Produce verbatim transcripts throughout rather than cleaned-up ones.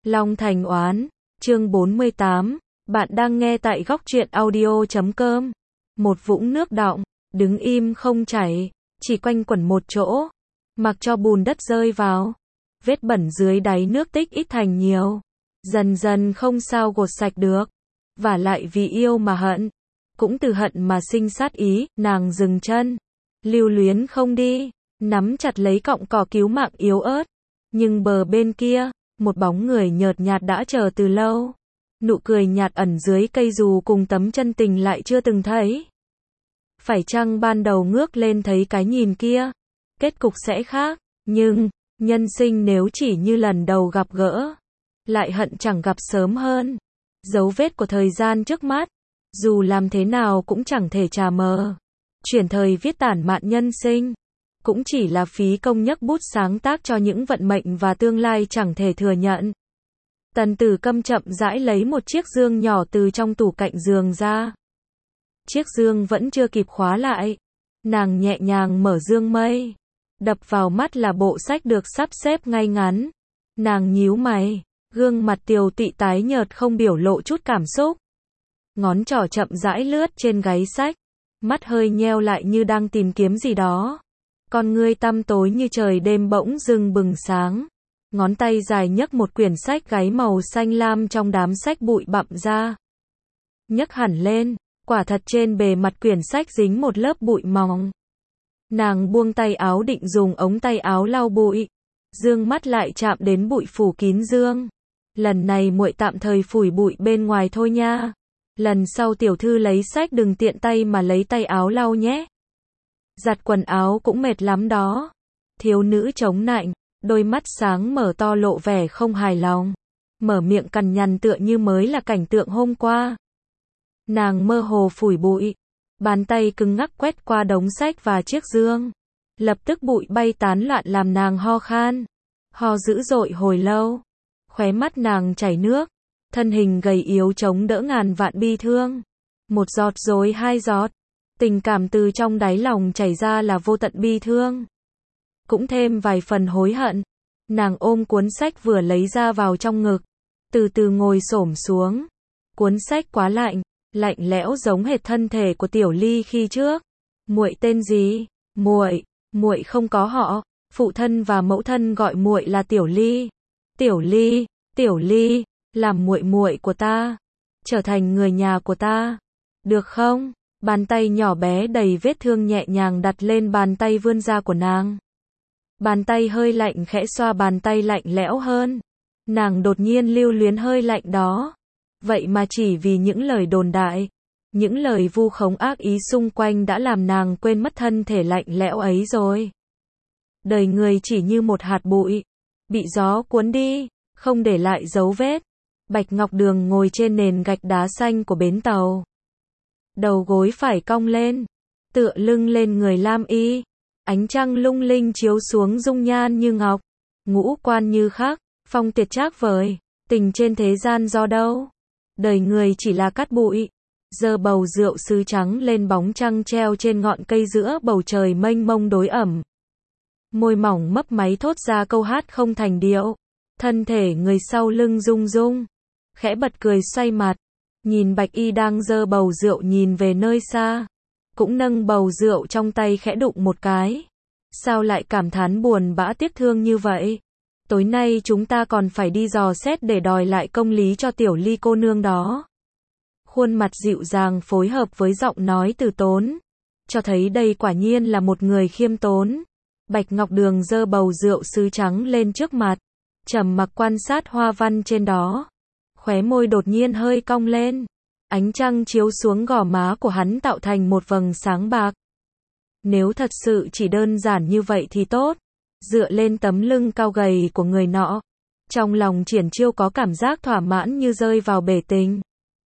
Long Thành Oán, chương bốn mươi tám, bạn đang nghe tại góc truyện audio chấm com. Một vũng nước đọng, đứng im không chảy, chỉ quanh quẩn một chỗ, mặc cho bùn đất rơi vào. Vết bẩn dưới đáy nước tích ít thành nhiều, dần dần không sao gột sạch được. Vả lại vì yêu mà hận, cũng từ hận mà sinh sát ý, nàng dừng chân, lưu luyến không đi, nắm chặt lấy cọng cỏ cứu mạng yếu ớt. Nhưng bờ bên kia, một bóng người nhợt nhạt đã chờ từ lâu. Nụ cười nhạt ẩn dưới cây dù cùng tấm chân tình lại chưa từng thấy. Phải chăng ban đầu ngước lên thấy cái nhìn kia, kết cục sẽ khác, nhưng, nhân sinh nếu chỉ như lần đầu gặp gỡ, lại hận chẳng gặp sớm hơn. Dấu vết của thời gian trước mắt, dù làm thế nào cũng chẳng thể trà mờ. Chuyển thời viết tản mạn nhân sinh, cũng chỉ là phí công nhấc bút sáng tác cho những vận mệnh và tương lai chẳng thể thừa nhận. Tần Tử Câm chậm rãi lấy một chiếc dương nhỏ từ trong tủ cạnh giường ra. Chiếc dương vẫn chưa kịp khóa lại. Nàng nhẹ nhàng mở dương mây. Đập vào mắt là bộ sách được sắp xếp ngay ngắn. Nàng nhíu mày, gương mặt tiều tụy tái nhợt không biểu lộ chút cảm xúc. Ngón trỏ chậm rãi lướt trên gáy sách, mắt hơi nheo lại như đang tìm kiếm gì đó. Con ngươi tăm tối như trời đêm bỗng dưng bừng sáng. Ngón tay dài nhấc một quyển sách gáy màu xanh lam trong đám sách bụi bặm ra. Nhấc hẳn lên, quả thật trên bề mặt quyển sách dính một lớp bụi mỏng. Nàng buông tay áo định dùng ống tay áo lau bụi, dương mắt lại chạm đến bụi phủ kín dương. Lần này muội tạm thời phủi bụi bên ngoài thôi nha. Lần sau tiểu thư lấy sách đừng tiện tay mà lấy tay áo lau nhé. Giặt quần áo cũng mệt lắm đó. Thiếu nữ chống nạnh, đôi mắt sáng mở to lộ vẻ không hài lòng. Mở miệng cằn nhằn tựa như mới là cảnh tượng hôm qua. Nàng mơ hồ phủi bụi, bàn tay cứng ngắc quét qua đống sách và chiếc dương. Lập tức bụi bay tán loạn làm nàng ho khan. Ho dữ dội hồi lâu. Khóe mắt nàng chảy nước. Thân hình gầy yếu chống đỡ ngàn vạn bi thương. Một giọt rồi hai giọt. Tình cảm từ trong đáy lòng chảy ra là vô tận bi thương. Cũng thêm vài phần hối hận. Nàng ôm cuốn sách vừa lấy ra vào trong ngực. Từ từ ngồi xổm xuống. Cuốn sách quá lạnh, lạnh lẽo giống hệt thân thể của Tiểu Ly khi trước. Muội tên gì? Muội, muội không có họ. Phụ thân và mẫu thân gọi muội là Tiểu Ly. Tiểu Ly, Tiểu Ly, làm muội muội của ta, trở thành người nhà của ta. Được không? Bàn tay nhỏ bé đầy vết thương nhẹ nhàng đặt lên bàn tay vươn ra của nàng. Bàn tay hơi lạnh khẽ xoa bàn tay lạnh lẽo hơn. Nàng đột nhiên lưu luyến hơi lạnh đó. Vậy mà chỉ vì những lời đồn đại, những lời vu khống ác ý xung quanh đã làm nàng quên mất thân thể lạnh lẽo ấy rồi. Đời người chỉ như một hạt bụi, bị gió cuốn đi, không để lại dấu vết. Bạch Ngọc Đường ngồi trên nền gạch đá xanh của bến tàu. Đầu gối phải cong lên, tựa lưng lên người lam y. Ánh trăng lung linh chiếu xuống dung nhan như ngọc, ngũ quan như khắc, phong tuyệt trác vời. Tình trên thế gian do đâu? Đời người chỉ là cát bụi. Giơ bầu rượu sứ trắng lên bóng trăng treo trên ngọn cây giữa bầu trời mênh mông đối ẩm. Môi mỏng mấp máy thốt ra câu hát không thành điệu. Thân thể người sau lưng rung rung, khẽ bật cười xoay mặt, nhìn Bạch Y đang giơ bầu rượu nhìn về nơi xa, cũng nâng bầu rượu trong tay khẽ đụng một cái. Sao lại cảm thán buồn bã tiếc thương như vậy? Tối nay chúng ta còn phải đi dò xét để đòi lại công lý cho Tiểu Ly cô nương đó. Khuôn mặt dịu dàng phối hợp với giọng nói từ tốn, cho thấy đây quả nhiên là một người khiêm tốn. Bạch Ngọc Đường giơ bầu rượu sứ trắng lên trước mặt, trầm mặc quan sát hoa văn trên đó. Khóe môi đột nhiên hơi cong lên. Ánh trăng chiếu xuống gò má của hắn tạo thành một vầng sáng bạc. Nếu thật sự chỉ đơn giản như vậy thì tốt. Dựa lên tấm lưng cao gầy của người nọ, trong lòng Triển Chiêu có cảm giác thỏa mãn như rơi vào bể tình.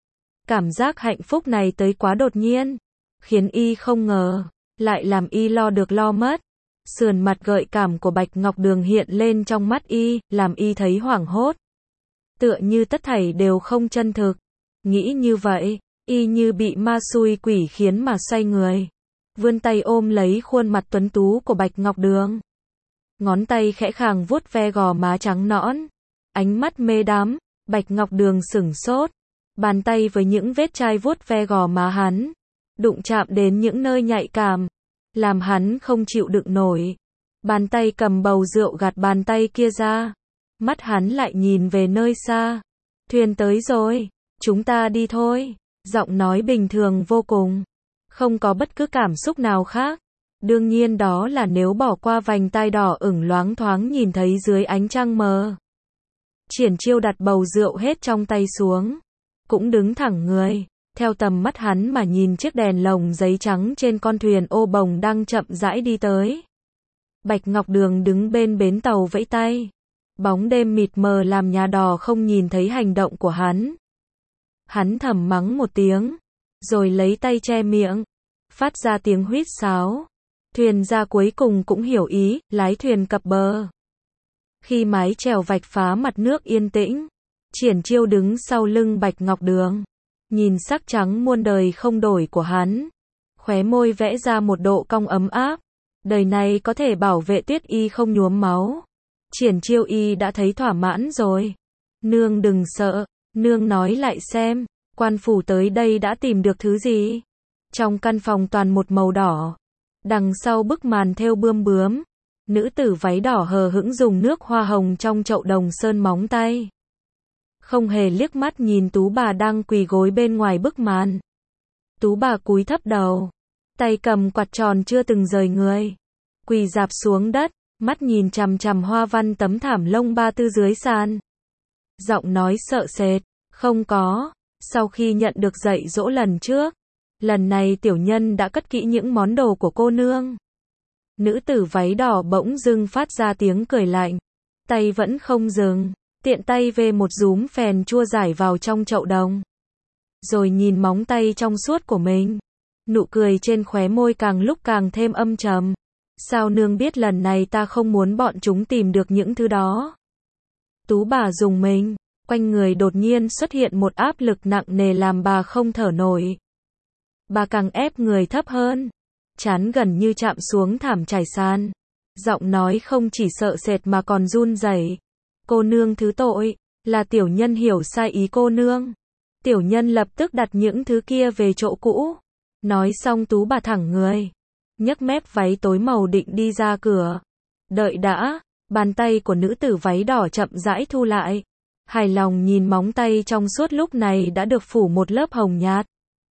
Cảm giác hạnh phúc này tới quá đột nhiên, khiến y không ngờ, lại làm y lo được lo mất. Sườn mặt gợi cảm của Bạch Ngọc Đường hiện lên trong mắt y, làm y thấy hoảng hốt. Tựa như tất thảy đều không chân thực. Nghĩ như vậy, y như bị ma xui quỷ khiến mà xoay người. Vươn tay ôm lấy khuôn mặt tuấn tú của Bạch Ngọc Đường. Ngón tay khẽ khàng vuốt ve gò má trắng nõn. Ánh mắt mê đắm, Bạch Ngọc Đường sửng sốt. Bàn tay với những vết chai vuốt ve gò má hắn, đụng chạm đến những nơi nhạy cảm, làm hắn không chịu đựng nổi. Bàn tay cầm bầu rượu gạt bàn tay kia ra. Mắt hắn lại nhìn về nơi xa. Thuyền tới rồi, chúng ta đi thôi. Giọng nói bình thường vô cùng, không có bất cứ cảm xúc nào khác. Đương nhiên đó là nếu bỏ qua vành tai đỏ ửng loáng thoáng nhìn thấy dưới ánh trăng mờ. Triển Chiêu đặt bầu rượu hết trong tay xuống, cũng đứng thẳng người, theo tầm mắt hắn mà nhìn chiếc đèn lồng giấy trắng trên con thuyền ô bồng đang chậm rãi đi tới. Bạch Ngọc Đường đứng bên bến tàu vẫy tay. Bóng đêm mịt mờ làm nhà đò không nhìn thấy hành động của hắn. Hắn thầm mắng một tiếng, rồi lấy tay che miệng, phát ra tiếng huýt sáo. Thuyền ra cuối cùng cũng hiểu ý, lái thuyền cập bờ. Khi mái chèo vạch phá mặt nước yên tĩnh, Triển Chiêu đứng sau lưng Bạch Ngọc Đường, nhìn sắc trắng muôn đời không đổi của hắn, khóe môi vẽ ra một độ cong ấm áp. Đời này có thể bảo vệ Tuyết Y không nhuốm máu, Triển Chiêu Y đã thấy thỏa mãn rồi. Nương đừng sợ, nương nói lại xem, quan phủ tới đây đã tìm được thứ gì? Trong căn phòng toàn một màu đỏ, đằng sau bức màn thêu bươm bướm, nữ tử váy đỏ hờ hững dùng nước hoa hồng trong chậu đồng sơn móng tay. Không hề liếc mắt nhìn Tú bà đang quỳ gối bên ngoài bức màn. Tú bà cúi thấp đầu, tay cầm quạt tròn chưa từng rời người, quỳ rạp xuống đất, mắt nhìn chằm chằm hoa văn tấm thảm lông ba tư dưới sàn. Giọng nói sợ sệt, không có, sau khi nhận được dạy dỗ lần trước, lần này tiểu nhân đã cất kỹ những món đồ của cô nương. Nữ tử váy đỏ bỗng dưng phát ra tiếng cười lạnh, tay vẫn không dừng, tiện tay về một rúm phèn chua rải vào trong chậu đồng. Rồi nhìn móng tay trong suốt của mình, nụ cười trên khóe môi càng lúc càng thêm âm trầm. Sao nương biết lần này ta không muốn bọn chúng tìm được những thứ đó? Tú bà dùng mình, quanh người đột nhiên xuất hiện một áp lực nặng nề làm bà không thở nổi. Bà càng ép người thấp hơn, trán gần như chạm xuống thảm trải sàn. Giọng nói không chỉ sợ sệt mà còn run rẩy. Cô nương thứ tội, là tiểu nhân hiểu sai ý cô nương. Tiểu nhân lập tức đặt những thứ kia về chỗ cũ. Nói xong Tú bà thẳng người, nhấc mép váy tối màu định đi ra cửa. Đợi đã, bàn tay của nữ tử váy đỏ chậm rãi thu lại. Hài lòng nhìn móng tay trong suốt lúc này đã được phủ một lớp hồng nhạt.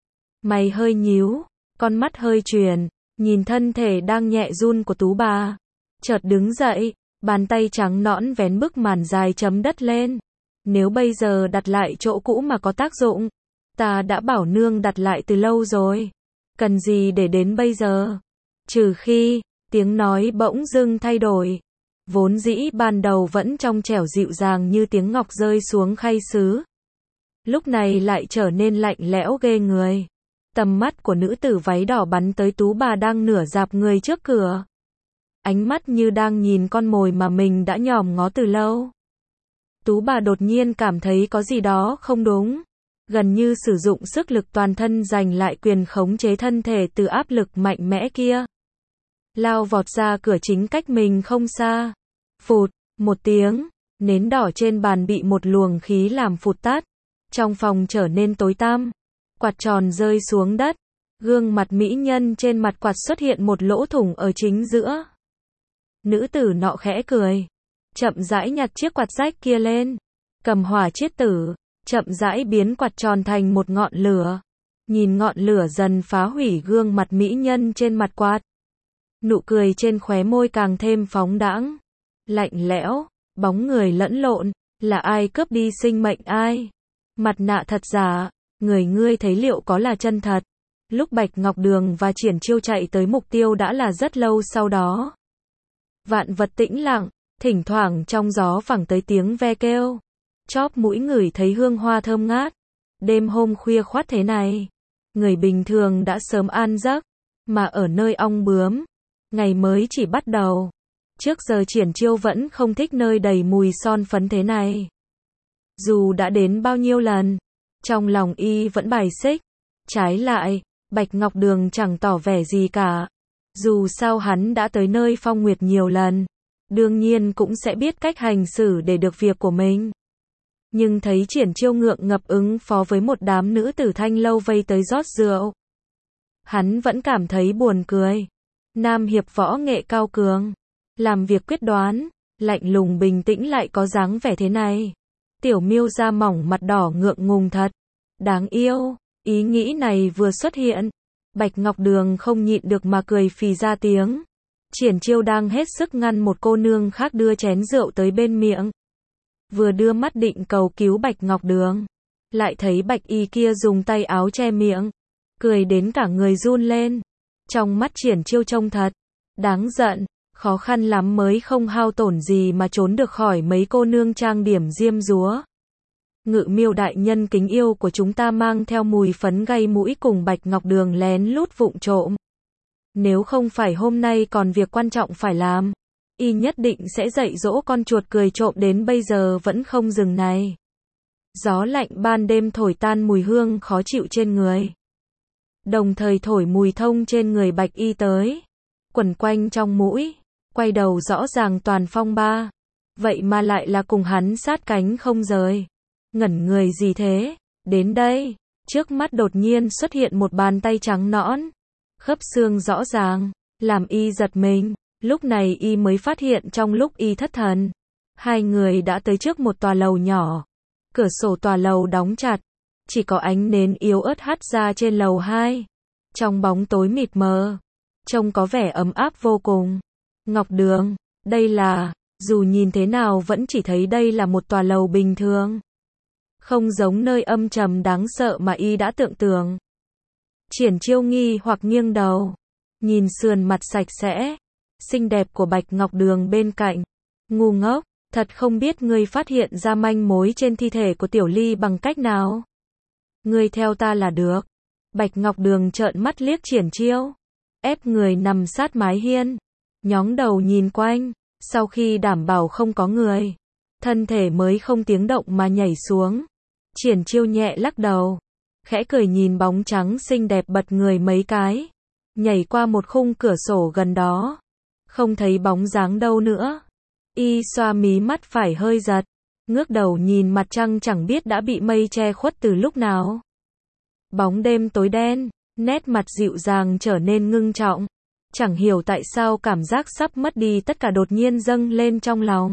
Mày hơi nhíu, con mắt hơi chuyển, nhìn thân thể đang nhẹ run của Tú bà. Chợt đứng dậy, bàn tay trắng nõn vén bức màn dài chấm đất lên. Nếu bây giờ đặt lại chỗ cũ mà có tác dụng, ta đã bảo nương đặt lại từ lâu rồi. Cần gì để đến bây giờ? Trừ khi, tiếng nói bỗng dưng thay đổi. Vốn dĩ ban đầu vẫn trong trẻo dịu dàng như tiếng ngọc rơi xuống khay sứ. Lúc này lại trở nên lạnh lẽo ghê người. Tầm mắt của nữ tử váy đỏ bắn tới Tú bà đang nửa dạp người trước cửa. Ánh mắt như đang nhìn con mồi mà mình đã nhòm ngó từ lâu. Tú bà đột nhiên cảm thấy có gì đó không đúng. Gần như sử dụng sức lực toàn thân giành lại quyền khống chế thân thể từ áp lực mạnh mẽ kia. Lao vọt ra cửa chính cách mình không xa. Phụt, một tiếng, nến đỏ trên bàn bị một luồng khí làm phụt tắt. Trong phòng trở nên tối tăm. Quạt tròn rơi xuống đất. Gương mặt mỹ nhân trên mặt quạt xuất hiện một lỗ thủng ở chính giữa. Nữ tử nọ khẽ cười, chậm rãi nhặt chiếc quạt rách kia lên, cầm hỏa chiết tử, chậm rãi biến quạt tròn thành một ngọn lửa. Nhìn ngọn lửa dần phá hủy gương mặt mỹ nhân trên mặt quạt. Nụ cười trên khóe môi càng thêm phóng đãng, lạnh lẽo, bóng người lẫn lộn, là ai cướp đi sinh mệnh ai? Mặt nạ thật giả, người ngươi thấy liệu có là chân thật? Lúc Bạch Ngọc Đường và Triển Chiêu chạy tới mục tiêu đã là rất lâu sau đó. Vạn vật tĩnh lặng, thỉnh thoảng trong gió vẳng tới tiếng ve kêu. Chóp mũi ngửi thấy hương hoa thơm ngát. Đêm hôm khuya khoắt thế này, người bình thường đã sớm an giấc, mà ở nơi ong bướm, ngày mới chỉ bắt đầu. Trước giờ Triển Chiêu vẫn không thích nơi đầy mùi son phấn thế này. Dù đã đến bao nhiêu lần, trong lòng y vẫn bài xích. Trái lại, Bạch Ngọc Đường chẳng tỏ vẻ gì cả. Dù sao hắn đã tới nơi Phong Nguyệt nhiều lần, đương nhiên cũng sẽ biết cách hành xử để được việc của mình. Nhưng thấy Triển Chiêu ngượng ngập ứng phó với một đám nữ tử thanh lâu vây tới rót rượu. Hắn vẫn cảm thấy buồn cười. Nam hiệp võ nghệ cao cường, làm việc quyết đoán, lạnh lùng bình tĩnh lại có dáng vẻ thế này. Tiểu Miêu da mỏng mặt đỏ ngượng ngùng thật. Đáng yêu, ý nghĩ này vừa xuất hiện. Bạch Ngọc Đường không nhịn được mà cười phì ra tiếng. Triển Chiêu đang hết sức ngăn một cô nương khác đưa chén rượu tới bên miệng. Vừa đưa mắt định cầu cứu Bạch Ngọc Đường. Lại thấy Bạch Y kia dùng tay áo che miệng. Cười đến cả người run lên. Trong mắt Triển Chiêu trông thật đáng giận. Khó khăn lắm mới không hao tổn gì mà trốn được khỏi mấy cô nương trang điểm diêm dúa. Ngự Miêu đại nhân kính yêu của chúng ta mang theo mùi phấn gây mũi cùng Bạch Ngọc Đường lén lút vụng trộm. Nếu không phải hôm nay còn việc quan trọng phải làm, y nhất định sẽ dạy dỗ con chuột cười trộm đến bây giờ vẫn không dừng này. Gió lạnh ban đêm thổi tan mùi hương khó chịu trên người. Đồng thời thổi mùi thông trên người Bạch Y tới. Quẩn quanh trong mũi. Quay đầu rõ ràng toàn phong ba. Vậy mà lại là cùng hắn sát cánh không rời. Ngẩn người gì thế? Đến đây. Trước mắt đột nhiên xuất hiện một bàn tay trắng nõn. Khớp xương rõ ràng. Làm y giật mình. Lúc này y mới phát hiện trong lúc y thất thần. Hai người đã tới trước một tòa lầu nhỏ. Cửa sổ tòa lầu đóng chặt. Chỉ có ánh nến yếu ớt hắt ra trên lầu hai. Trong bóng tối mịt mờ. Trông có vẻ ấm áp vô cùng. Ngọc Đường, đây là, dù nhìn thế nào vẫn chỉ thấy đây là một tòa lầu bình thường. Không giống nơi âm trầm đáng sợ mà y đã tưởng tượng. Triển Chiêu nghi hoặc nghiêng đầu. Nhìn sườn mặt sạch sẽ, xinh đẹp của Bạch Ngọc Đường bên cạnh. Ngu ngốc, thật không biết ngươi phát hiện ra manh mối trên thi thể của Tiểu Ly bằng cách nào. Ngươi theo ta là được. Bạch Ngọc Đường trợn mắt liếc Triển Chiêu. Ép người nằm sát mái hiên. Nhóng đầu nhìn quanh. Sau khi đảm bảo không có người, thân thể mới không tiếng động mà nhảy xuống. Triển Chiêu nhẹ lắc đầu. Khẽ cười nhìn bóng trắng xinh đẹp bật người mấy cái. Nhảy qua một khung cửa sổ gần đó. Không thấy bóng dáng đâu nữa. Y xoa mí mắt phải hơi giật. Ngước đầu nhìn mặt trăng chẳng biết đã bị mây che khuất từ lúc nào. Bóng đêm tối đen, nét mặt dịu dàng trở nên ngưng trọng. Chẳng hiểu tại sao cảm giác sắp mất đi tất cả đột nhiên dâng lên trong lòng.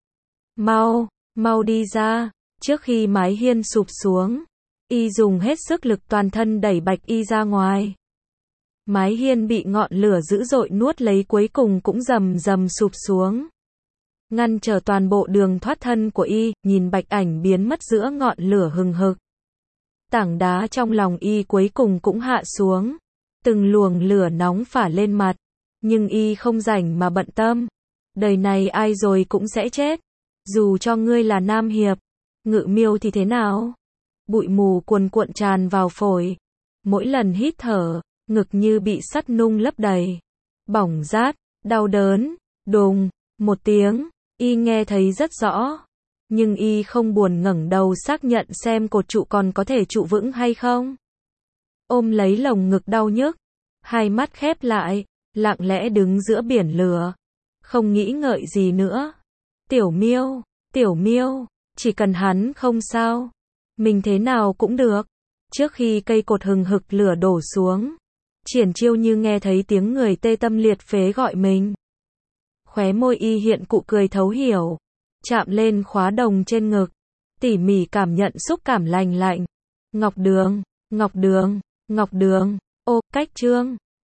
Mau, mau đi ra, trước khi mái hiên sụp xuống. Y dùng hết sức lực toàn thân đẩy Bạch Y ra ngoài. Mái hiên bị ngọn lửa dữ dội nuốt lấy cuối cùng cũng rầm rầm sụp xuống. Ngăn trở toàn bộ đường thoát thân của Y, nhìn Bạch ảnh biến mất giữa ngọn lửa hừng hực. Tảng đá trong lòng Y cuối cùng cũng hạ xuống. Từng luồng lửa nóng phả lên mặt. Nhưng Y không rảnh mà bận tâm. Đời này ai rồi cũng sẽ chết. Dù cho ngươi là Nam Hiệp, Ngự Miêu thì thế nào? Bụi mù cuồn cuộn tràn vào phổi. Mỗi lần hít thở, ngực như bị sắt nung lấp đầy. Bỏng rát, đau đớn, đùng, một tiếng, Y nghe thấy rất rõ. Nhưng Y không buồn ngẩng đầu xác nhận xem cột trụ còn có thể trụ vững hay không. Ôm lấy lồng ngực đau nhức, hai mắt khép lại, lặng lẽ đứng giữa biển lửa. Không nghĩ ngợi gì nữa. Tiểu Miêu, Tiểu Miêu, chỉ cần hắn không sao, mình thế nào cũng được. Trước khi cây cột hừng hực lửa đổ xuống, Triển Chiêu như nghe thấy tiếng người tê tâm liệt phế gọi mình. Khóe môi Y hiện cụ cười thấu hiểu, chạm lên khóa đồng trên ngực, tỉ mỉ cảm nhận xúc cảm lành lạnh. Ngọc Đường, Ngọc Đường, Ngọc Đường, ô, cách chương.